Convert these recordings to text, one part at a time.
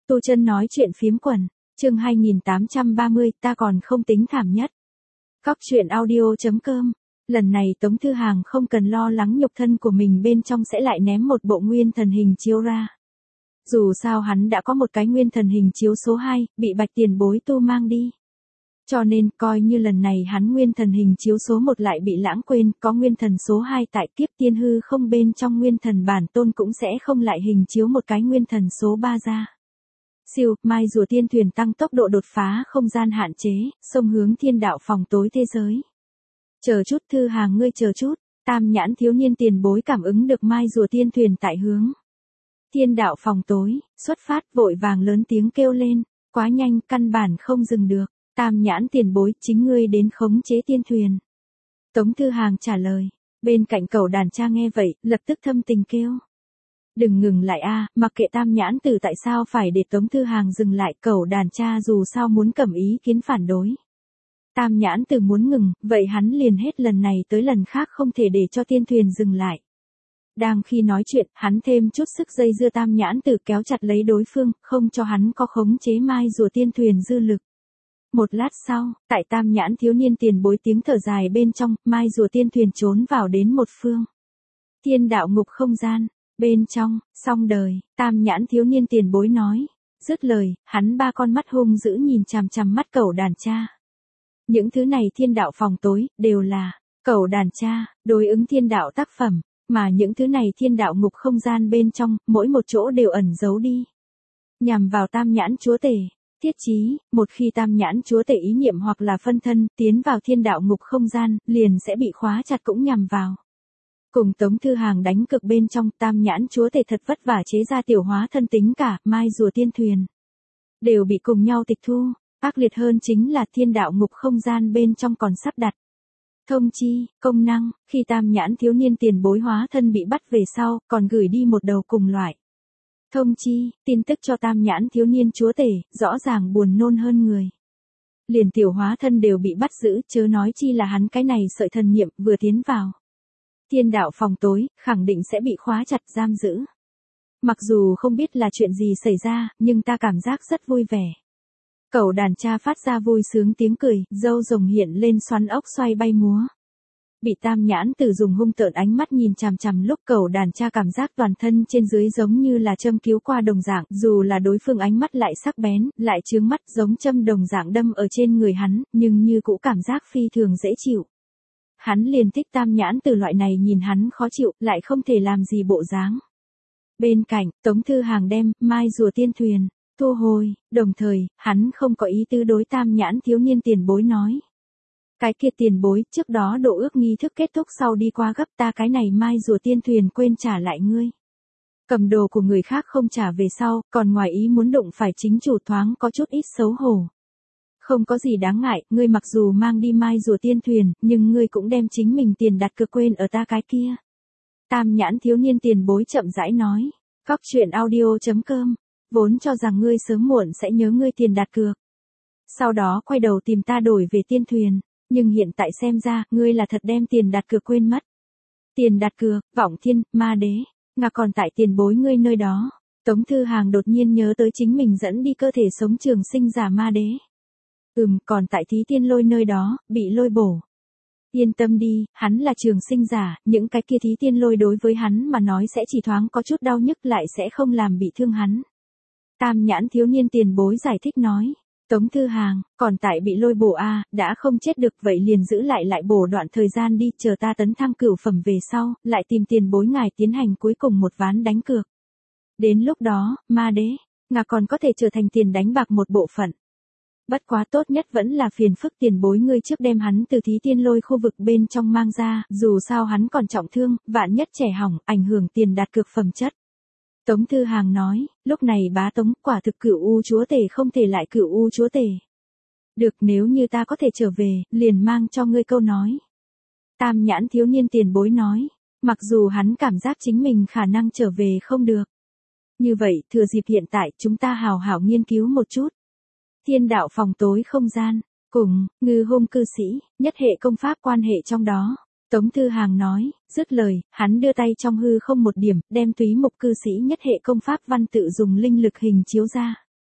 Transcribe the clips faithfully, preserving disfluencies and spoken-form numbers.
Tu Chân nói chuyện phiếm quần, chương hai nghìn tám trăm ba mươi, ta còn không tính thảm nhất. Góc truyện audio.com. Lần này Tống Thư Hàng không cần lo lắng nhục thân của mình bên trong sẽ lại ném một bộ nguyên thần hình chiếu ra. Dù sao hắn đã có một cái nguyên thần hình chiếu số hai, bị Bạch Tiền Bối tu mang đi. Cho nên coi như lần này hắn nguyên thần hình chiếu số một lại bị lãng quên, có nguyên thần số hai tại Kiếp Tiên Hư không bên trong nguyên thần bản tôn cũng sẽ không lại hình chiếu một cái nguyên thần số ba ra. Siêu, mai rùa tiên thuyền tăng tốc độ đột phá không gian hạn chế, xông hướng thiên đạo phòng tối thế giới. Chờ chút Thư Hàng ngươi chờ chút, Tam Nhãn thiếu niên tiền bối cảm ứng được mai rùa tiên thuyền tại hướng thiên đạo phòng tối, xuất phát vội vàng lớn tiếng kêu lên, quá nhanh căn bản không dừng được, Tam Nhãn tiền bối chính ngươi đến khống chế tiên thuyền. Tống Thư Hàng trả lời, bên cạnh Cẩu Đàn Cha nghe vậy, lập tức thâm tình kêu. Đừng ngừng lại a, mặc kệ Tam Nhãn Tử tại sao phải để Tống Thư Hàng dừng lại, Cẩu Đàn Cha dù sao muốn cầm ý kiến phản đối. Tam Nhãn Tử muốn ngừng, vậy hắn liền hết lần này tới lần khác không thể để cho tiên thuyền dừng lại. Đang khi nói chuyện, hắn thêm chút sức dây dưa Tam Nhãn Tử kéo chặt lấy đối phương, không cho hắn có khống chế mai rùa tiên thuyền dư lực. Một lát sau, tại Tam Nhãn thiếu niên tiền bối tiếng thở dài bên trong, mai rùa tiên thuyền trốn vào đến một phương thiên đạo ngục không gian. Bên trong, xong đời, Tam Nhãn thiếu niên tiền bối nói. Dứt lời, hắn ba con mắt hung dữ nhìn chằm chằm mắt Cẩu Đàn Cha. Những thứ này thiên đạo phòng tối, đều là Cẩu Đàn Cha, đối ứng thiên đạo tác phẩm, mà những thứ này thiên đạo ngục không gian bên trong, mỗi một chỗ đều ẩn giấu đi. Nhằm vào Tam Nhãn chúa tể, thiết chí, một khi Tam Nhãn chúa tể ý niệm hoặc là phân thân, tiến vào thiên đạo ngục không gian, liền sẽ bị khóa chặt cũng nhằm vào. Cùng Tống Thư Hàng đánh cực bên trong, Tam Nhãn chúa tể thật vất vả chế ra tiểu hóa thân tính cả, mai rùa tiên thuyền. Đều bị cùng nhau tịch thu, ác liệt hơn chính là thiên đạo ngục không gian bên trong còn sắp đặt. Thông chi, công năng, khi Tam Nhãn thiếu niên tiền bối hóa thân bị bắt về sau, còn gửi đi một đầu cùng loại. Thông chi, tin tức cho Tam Nhãn thiếu niên chúa tể, rõ ràng buồn nôn hơn người. Liền tiểu hóa thân đều bị bắt giữ, chớ nói chi là hắn cái này sợi thần niệm vừa tiến vào thiên đạo phòng tối, khẳng định sẽ bị khóa chặt giam giữ. Mặc dù không biết là chuyện gì xảy ra, nhưng ta cảm giác rất vui vẻ. Cẩu Đàn Cha phát ra vui sướng tiếng cười, râu rồng hiện lên xoắn ốc xoay bay múa. Bị Tam Nhãn Tử dùng hung tợn ánh mắt nhìn chằm chằm lúc Cẩu Đàn Cha cảm giác toàn thân trên dưới giống như là châm cứu qua đồng dạng, dù là đối phương ánh mắt lại sắc bén, lại chướng mắt giống châm đồng dạng đâm ở trên người hắn, nhưng như cũ cảm giác phi thường dễ chịu. Hắn liền thích Tam Nhãn Tử loại này nhìn hắn khó chịu, lại không thể làm gì bộ dáng. Bên cạnh, Tống Thư Hàng đem mai rùa tiên thuyền thu hồi, đồng thời, hắn không có ý tứ đối Tam Nhãn thiếu niên tiền bối nói. Cái kia tiền bối, trước đó độ ước nghi thức kết thúc sau đi qua gấp, ta cái này mai rùa tiên thuyền quên trả lại ngươi. Cầm đồ của người khác không trả về sau, còn ngoài ý muốn đụng phải chính chủ thoáng có chút ít xấu hổ. Không có gì đáng ngại, ngươi mặc dù mang đi mai rùa tiên thuyền, nhưng ngươi cũng đem chính mình tiền đặt cược quên ở ta cái kia. Tam Nhãn thiếu niên tiền bối chậm rãi nói. Góc truyện audio.com. Vốn cho rằng ngươi sớm muộn sẽ nhớ ngươi tiền đặt cược. Sau đó quay đầu tìm ta đổi về tiên thuyền. Nhưng hiện tại xem ra, ngươi là thật đem tiền đặt cược quên mất. Tiền đặt cược, vọng thiên, ma đế, ngà còn tại tiền bối ngươi nơi đó. Tống Thư Hàng đột nhiên nhớ tới chính mình dẫn đi cơ thể sống trường sinh giả ma đế. Ừm, còn tại Thí Tiên Lôi nơi đó, bị lôi bổ. Yên tâm đi, hắn là trường sinh giả, những cái kia Thí Tiên Lôi đối với hắn mà nói sẽ chỉ thoáng có chút đau nhức lại sẽ không làm bị thương hắn. Tam Nhãn thiếu niên tiền bối giải thích nói. Tống Thư Hàng, còn tại bị lôi bổ a, đã không chết được vậy liền giữ lại lại bổ đoạn thời gian đi, chờ ta tấn thăng cửu phẩm về sau, lại tìm tiền bối ngài tiến hành cuối cùng một ván đánh cược. Đến lúc đó, ma đế, ngà còn có thể trở thành tiền đánh bạc một bộ phận. Bất quá tốt nhất vẫn là phiền phức tiền bối ngươi trước đem hắn từ Thí Tiên Lôi khu vực bên trong mang ra, dù sao hắn còn trọng thương, vạn nhất trẻ hỏng, ảnh hưởng tiền đặt cược phẩm chất. Tống Thư Hàng nói, lúc này bá Tống, quả thực Cửu U chúa tể không thể lại Cửu U chúa tể. Được, nếu như ta có thể trở về, liền mang cho ngươi câu nói. Tam Nhãn thiếu niên tiền bối nói, mặc dù hắn cảm giác chính mình khả năng trở về không được. Như vậy, thừa dịp hiện tại, chúng ta hào hảo nghiên cứu một chút. Thiên đạo phòng tối không gian, cùng, ngư hung cư sĩ, nhất hệ công pháp quan hệ trong đó. Tống Thư Hàng nói, dứt lời, hắn đưa tay trong hư không một điểm, đem túy mục cư sĩ nhất hệ công pháp văn tự dùng linh lực hình chiếu ra.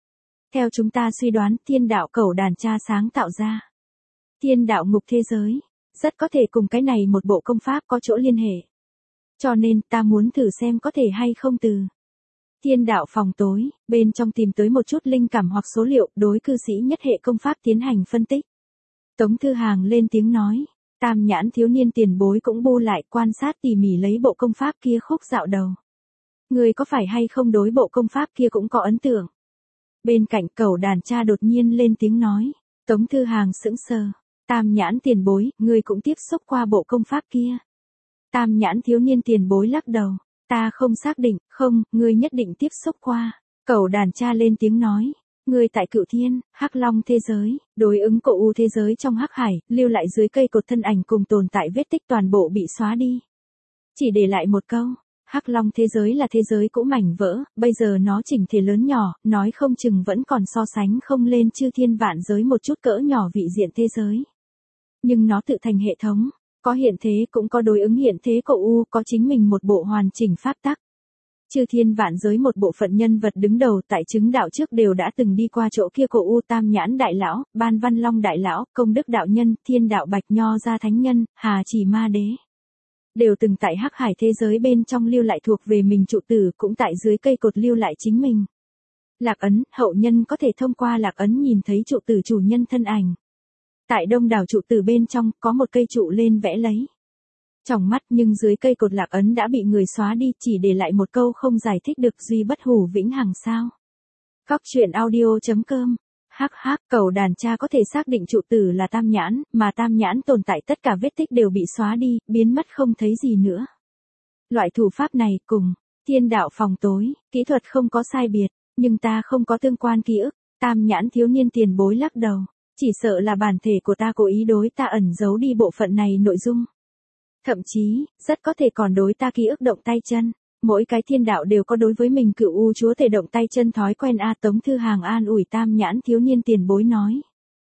Theo chúng ta suy đoán, thiên đạo cẩu đàn cha sáng tạo ra thiên đạo ngục thế giới, rất có thể cùng cái này một bộ công pháp có chỗ liên hệ. Cho nên ta muốn thử xem có thể hay không từ thiên đạo phòng tối, bên trong tìm tới một chút linh cảm hoặc số liệu đối cư sĩ nhất hệ công pháp tiến hành phân tích. Tống Thư Hàng lên tiếng nói, Tam Nhãn thiếu niên tiền bối cũng bu lại quan sát tỉ mỉ lấy bộ công pháp kia khúc dạo đầu. Người có phải hay không đối bộ công pháp kia cũng có ấn tượng? Bên cạnh cẩu đàn cha đột nhiên lên tiếng nói, Tống Thư Hàng sững sờ, Tam Nhãn tiền bối, người cũng tiếp xúc qua bộ công pháp kia. Tam Nhãn thiếu niên tiền bối lắc đầu, ta không xác định, không, ngươi nhất định tiếp xúc qua. Cẩu đàn cha lên tiếng nói, ngươi tại Cựu Thiên, Hắc Long thế giới, đối ứng cổ u thế giới trong Hắc Hải, lưu lại dưới cây cột thân ảnh cùng tồn tại vết tích toàn bộ bị xóa đi. Chỉ để lại một câu, Hắc Long thế giới là thế giới cũ mảnh vỡ, bây giờ nó chỉnh thể lớn nhỏ, nói không chừng vẫn còn so sánh không lên chư thiên vạn giới một chút cỡ nhỏ vị diện thế giới. Nhưng nó tự thành hệ thống, có hiện thế cũng có đối ứng hiện thế cổ u, có chính mình một bộ hoàn chỉnh pháp tắc. Chư thiên vạn giới một bộ phận nhân vật đứng đầu tại chứng đạo trước đều đã từng đi qua chỗ kia cổ u, Tam Nhãn đại lão, Ban Văn Long đại lão, Công Đức đạo nhân, Thiên đạo Bạch Nho gia thánh nhân, Hà Chỉ ma đế. Đều từng tại Hắc Hải thế giới bên trong lưu lại thuộc về mình trụ tử, cũng tại dưới cây cột lưu lại chính mình. Lạc ấn, hậu nhân có thể thông qua lạc ấn nhìn thấy trụ tử chủ nhân thân ảnh. Tại đông đảo trụ tử bên trong, có một cây trụ lên vẽ lấy trong mắt, nhưng dưới cây cột lạc ấn đã bị người xóa đi, chỉ để lại một câu không giải thích được, duy bất hủ vĩnh hằng sao. Góc truyện audio chấm com. Hắc hắc, cẩu đàn cha có thể xác định trụ tử là Tam Nhãn, mà Tam Nhãn tồn tại tất cả vết tích đều bị xóa đi, biến mất không thấy gì nữa. Loại thủ pháp này cùng thiên đạo phòng tối, kỹ thuật không có sai biệt, nhưng ta không có tương quan ký ức. Tam Nhãn thiếu niên tiền bối lắc đầu, chỉ sợ là bản thể của ta cố ý đối ta ẩn giấu đi bộ phận này nội dung. Thậm chí, rất có thể còn đối ta ký ức động tay chân. Mỗi cái thiên đạo đều có đối với mình cựu u chúa thể động tay chân thói quen a. Tống Thư Hàng an ủi Tam Nhãn thiếu niên tiền bối nói.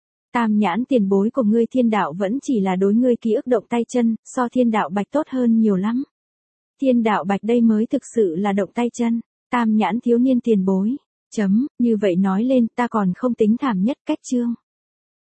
Tam Nhãn tiền bối của ngươi thiên đạo vẫn chỉ là đối ngươi ký ức động tay chân, so thiên đạo Bạch tốt hơn nhiều lắm. Thiên đạo Bạch đây mới thực sự là động tay chân. Tam Nhãn thiếu niên tiền bối. Chấm, như vậy nói lên ta còn không tính thảm nhất cách chương.